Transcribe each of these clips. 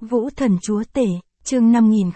Vũ thần chúa tể, chương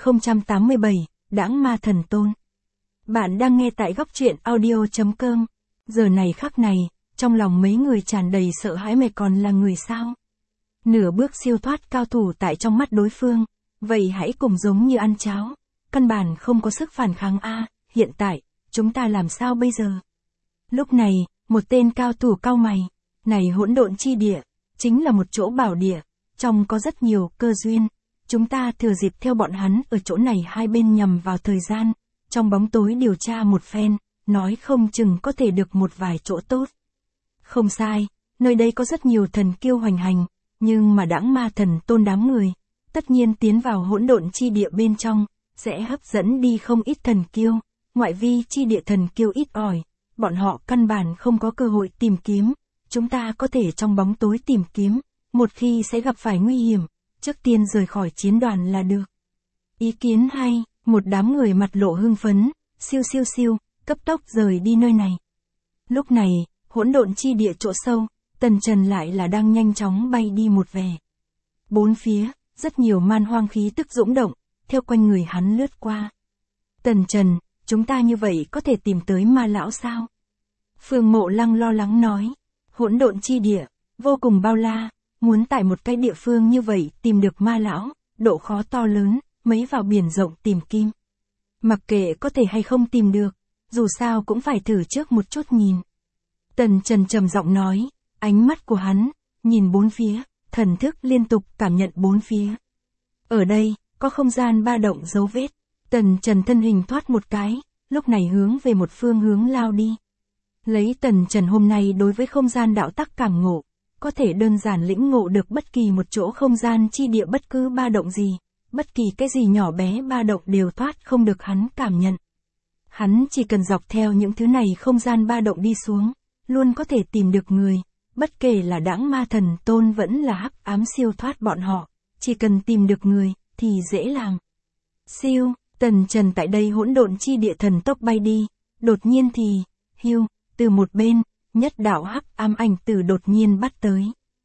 5087, Đãng ma thần tôn. Bạn đang nghe tại góc truyện audio.com. Giờ này khắc này, trong lòng mấy người tràn đầy sợ hãi, mày còn là người sao? Nửa bước siêu thoát cao thủ tại trong mắt đối phương, vậy hãy cùng giống như ăn cháo. Căn bản không có sức phản kháng a. Hiện tại, chúng ta làm sao bây giờ? Lúc này, một tên cao thủ cau mày, này hỗn độn chi địa, chính là một chỗ bảo địa, trong có rất nhiều cơ duyên. Chúng ta thừa dịp theo bọn hắn ở chỗ này hai bên nhằm vào thời gian, trong bóng tối điều tra một phen, nói không chừng có thể được một vài chỗ tốt. Không sai, nơi đây có rất nhiều thần kiêu hoành hành, nhưng mà Đãng ma thần tôn đám người, tất nhiên tiến vào hỗn độn chi địa bên trong, sẽ hấp dẫn đi không ít thần kiêu, ngoại vi chi địa thần kiêu ít ỏi, bọn họ căn bản không có cơ hội tìm kiếm, chúng ta có thể trong bóng tối tìm kiếm, một khi sẽ gặp phải nguy hiểm, trước tiên rời khỏi chiến đoàn là được. Ý kiến hay, một đám người mặt lộ hưng phấn, siêu, cấp tốc rời đi nơi này. Lúc này, hỗn độn chi địa chỗ sâu, Tần Trần lại là đang nhanh chóng bay đi một về. Bốn phía, rất nhiều man hoang khí tức dũng động, theo quanh người hắn lướt qua. Tần Trần, chúng ta như vậy có thể tìm tới ma lão sao? Phương Mộ Lăng lo lắng nói, hỗn độn chi địa, vô cùng bao la, muốn tại một cái địa phương như vậy tìm được ma lão, độ khó to lớn, mấy vào biển rộng tìm kim. Mặc kệ có thể hay không tìm được, dù sao cũng phải thử trước một chút nhìn. Tần Trần trầm giọng nói, ánh mắt của hắn, nhìn bốn phía, thần thức liên tục cảm nhận bốn phía. Ở đây, có không gian ba động dấu vết, Tần Trần thân hình thoát một cái, lúc này hướng về một phương hướng lao đi. Lấy Tần Trần hôm nay đối với không gian đạo tắc cảm ngộ, có thể đơn giản lĩnh ngộ được bất kỳ một chỗ không gian chi địa bất cứ ba động gì, bất kỳ cái gì nhỏ bé ba động đều thoát không được hắn cảm nhận. Hắn chỉ cần dọc theo những thứ này không gian ba động đi xuống, luôn có thể tìm được người, bất kể là Đãng ma thần tôn vẫn là hắc ám siêu thoát bọn họ, chỉ cần tìm được người, thì dễ làm. Siêu, Tần Trần tại đây hỗn độn chi địa thần tốc bay đi, đột nhiên thì, hiu, từ một bên, nhất đạo hắc ám ảnh tử đột nhiên bắt tới.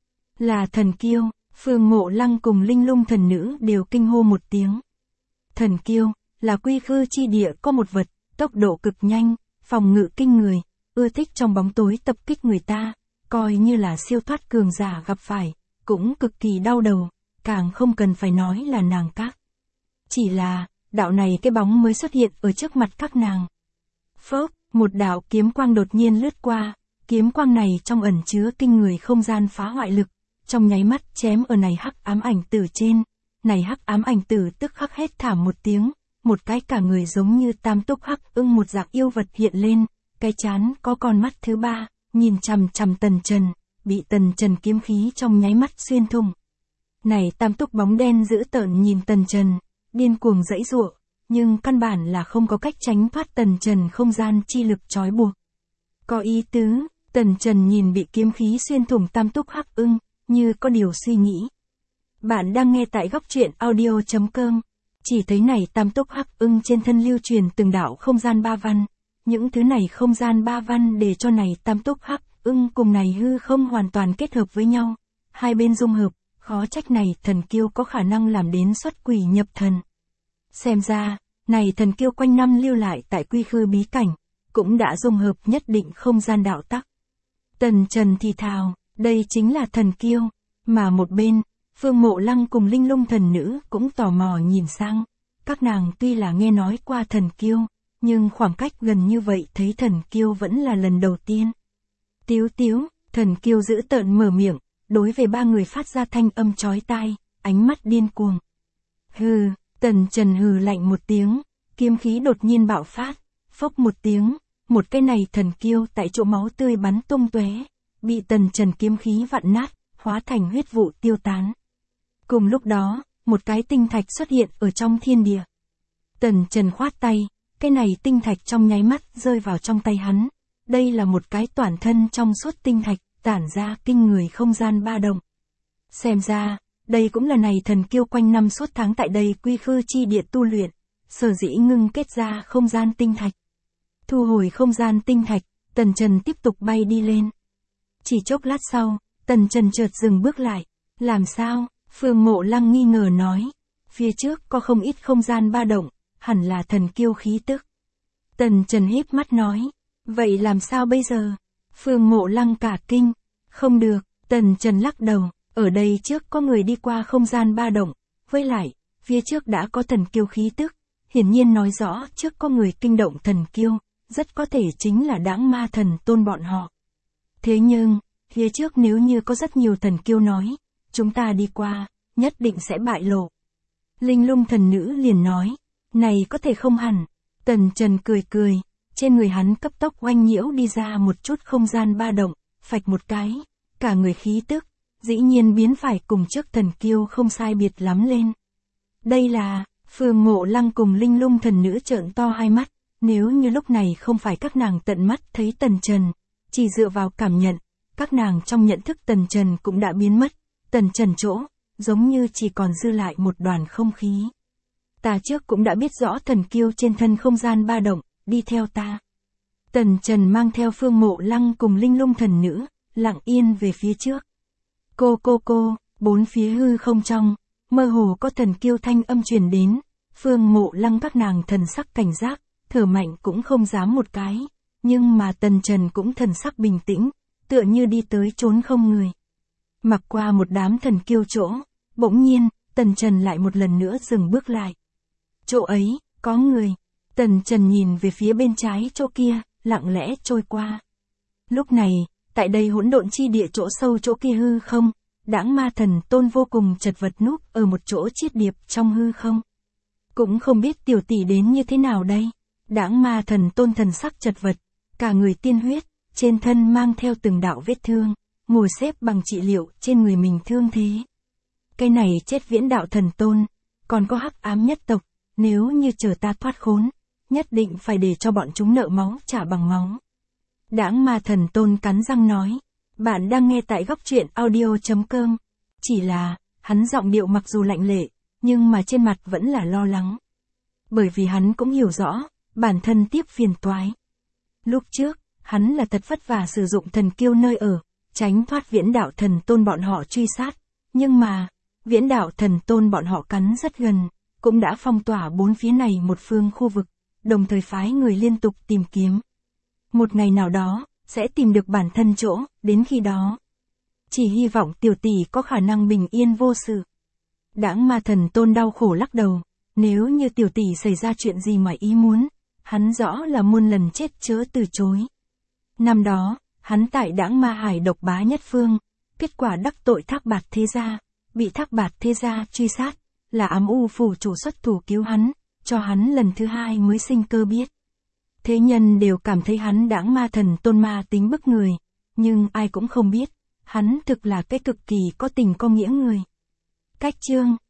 Là thần kiêu, Phương Mộ Lăng cùng Linh Lung thần nữ đều kinh hô một tiếng. Thần kiêu, là quy khư chi địa có một vật, tốc độ cực nhanh, phòng ngự kinh người, ưa thích trong bóng tối tập kích người ta, coi như là siêu thoát cường giả gặp phải, cũng cực kỳ đau đầu, càng không cần phải nói là nàng các. Chỉ là, đạo này cái bóng mới xuất hiện ở trước mặt các nàng. Phốc, một đạo kiếm quang đột nhiên lướt qua, kiếm quang này trong ẩn chứa kinh người không gian phá hoại lực, trong nháy mắt chém ở này hắc ám ảnh tử trên, này hắc ám ảnh tử tức khắc hét thảm một tiếng, một cái cả người giống như tam túc hắc ưng một dạng yêu vật hiện lên, cái chán có con mắt thứ ba, nhìn chằm chằm Tần Trần, bị Tần Trần kiếm khí trong nháy mắt xuyên thủng. Này tam túc bóng đen dữ tợn nhìn Tần Trần, điên cuồng giãy giụa, nhưng căn bản là không có cách tránh thoát Tần Trần không gian chi lực trói buộc. Có ý tứ, Tần Trần nhìn bị kiếm khí xuyên thủng tam túc hắc ưng, như có điều suy nghĩ. Bạn đang nghe tại góc truyện audio.com. Chỉ thấy này tam túc hắc ưng trên thân lưu truyền từng đạo không gian ba văn. Những thứ này không gian ba văn để cho này tam túc hắc ưng cùng này hư không hoàn toàn kết hợp với nhau. Hai bên dung hợp, khó trách này thần kiêu có khả năng làm đến xuất quỷ nhập thần. Xem ra, này thần kiêu quanh năm lưu lại tại quy khư bí cảnh, cũng đã dung hợp nhất định không gian đạo tắc. Tần Trần thì thào, đây chính là thần kiêu, mà một bên, Phương Mộ Lăng cùng Linh Lung thần nữ cũng tò mò nhìn sang, các nàng tuy là nghe nói qua thần kiêu, nhưng khoảng cách gần như vậy thấy thần kiêu vẫn là lần đầu tiên. Tiếu, thần kiêu giữ tợn mở miệng, đối về ba người phát ra thanh âm chói tai, ánh mắt điên cuồng. Hừ, Tần Trần hừ lạnh một tiếng, kiếm khí đột nhiên bạo phát, phốc một tiếng, một cái này thần kiêu tại chỗ máu tươi bắn tung tóe, bị Tần Trần kiếm khí vặn nát, hóa thành huyết vụ tiêu tán. Cùng lúc đó, một cái tinh thạch xuất hiện ở trong thiên địa. Tần Trần khoát tay, cái này tinh thạch trong nháy mắt rơi vào trong tay hắn. Đây là một cái toàn thân trong suốt tinh thạch, tản ra kinh người không gian ba động. Xem ra, đây cũng là này thần kiêu quanh năm suốt tháng tại đây quy khư chi địa tu luyện, sở dĩ ngưng kết ra không gian tinh thạch. Thu hồi không gian tinh thạch, Tần Trần tiếp tục bay đi lên. Chỉ chốc lát sau, Tần Trần chợt dừng bước lại. Làm sao? Phương Mộ Lăng nghi ngờ nói. Phía trước có không ít không gian ba động, hẳn là thần kiêu khí tức. Tần Trần híp mắt nói. Vậy làm sao bây giờ? Phương Mộ Lăng cả kinh. Không được, Tần Trần lắc đầu. Ở đây trước có người đi qua không gian ba động. Với lại, phía trước đã có thần kiêu khí tức. Hiển nhiên nói rõ trước có người kinh động thần kiêu. Rất có thể chính là Đãng Ma Thần Tôn bọn họ. Thế nhưng, phía trước nếu như có rất nhiều thần kiêu nói, chúng ta đi qua, nhất định sẽ bại lộ. Linh Lung thần nữ liền nói, này có thể không hẳn. Tần Trần cười cười, trên người hắn cấp tốc oanh nhiễu đi ra một chút không gian ba động, phạch một cái, cả người khí tức, dĩ nhiên biến phải cùng trước thần kiêu không sai biệt lắm lên. Đây là, Phương Mộ Lăng cùng Linh Lung thần nữ trợn to hai mắt, nếu như lúc này không phải các nàng tận mắt thấy Tần Trần, chỉ dựa vào cảm nhận, các nàng trong nhận thức Tần Trần cũng đã biến mất, Tần Trần chỗ, giống như chỉ còn dư lại một đoàn không khí. Ta trước cũng đã biết rõ thần kiêu trên thân không gian ba động, đi theo ta. Tần Trần mang theo Phương Mộ Lăng cùng Linh Lung thần nữ, lặng yên về phía trước. Cô, bốn phía hư không trong, mơ hồ có thần kiêu thanh âm truyền đến, Phương Mộ Lăng các nàng thần sắc cảnh giác, thở mạnh cũng không dám một cái, nhưng mà Tần Trần cũng thần sắc bình tĩnh, tựa như đi tới trốn không người. Mặc qua một đám thần kiêu chỗ, bỗng nhiên, Tần Trần lại một lần nữa dừng bước lại. Chỗ ấy, có người. Tần Trần nhìn về phía bên trái chỗ kia, lặng lẽ trôi qua. Lúc này, tại đây hỗn độn chi địa chỗ sâu chỗ kia hư không, Đãng Ma Thần Tôn vô cùng chật vật núp ở một chỗ chiết điệp trong hư không. Cũng không biết tiểu tỷ đến như thế nào đây. Đãng Ma Thần Tôn thần sắc chật vật, cả người tiên huyết, trên thân mang theo từng đạo vết thương, ngồi xếp bằng trị liệu trên người mình thương thế. Cái này chết Viễn Đạo Thần Tôn, còn có Hắc Ám nhất tộc, nếu như chờ ta thoát khốn, nhất định phải để cho bọn chúng nợ máu trả bằng máu. Đãng Ma Thần Tôn cắn răng nói, bạn đang nghe tại góc truyện audio.com. Chỉ là, hắn giọng điệu mặc dù lạnh lệ, nhưng mà trên mặt vẫn là lo lắng. Bởi vì hắn cũng hiểu rõ, bản thân tiếp phiền toái. Lúc trước, hắn là thật vất vả sử dụng thần kiêu nơi ở, tránh thoát Viễn Đạo Thần Tôn bọn họ truy sát. Nhưng mà, Viễn Đạo Thần Tôn bọn họ cắn rất gần, cũng đã phong tỏa bốn phía này một phương khu vực, đồng thời phái người liên tục tìm kiếm. Một ngày nào đó, sẽ tìm được bản thân chỗ, đến khi đó. Chỉ hy vọng tiểu tỷ có khả năng bình yên vô sự. Đãng Ma Thần Tôn đau khổ lắc đầu, nếu như tiểu tỷ xảy ra chuyện gì mà ý muốn, hắn rõ là muôn lần chết chớ từ chối. Năm đó, hắn tại Đãng Ma Hải độc bá nhất phương, kết quả đắc tội Thác Bạt Thế Gia, bị Thác Bạt Thế Gia truy sát, là Ám U phủ chủ xuất thủ cứu hắn, cho hắn lần thứ hai mới sinh cơ biết. Thế nhân đều cảm thấy hắn Đãng Ma Thần Tôn ma tính bức người, nhưng ai cũng không biết, hắn thực là cái cực kỳ có tình có nghĩa người. Cách chương